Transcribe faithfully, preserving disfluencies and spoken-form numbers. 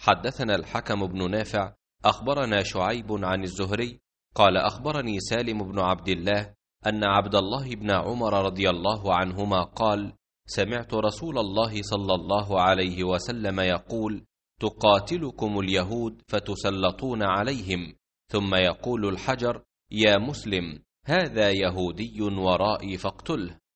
حدثنا الحكم بن نافع أخبرنا شعيب عن الزهري قال أخبرني سالم بن عبد الله أن عبد الله بن عمر رضي الله عنهما قال: سمعت رسول الله صلى الله عليه وسلم يقول: تقاتلكم اليهود فتسلطون عليهم، ثم يقول الحجر: يا مسلم، هذا يهودي ورائي فاقتله.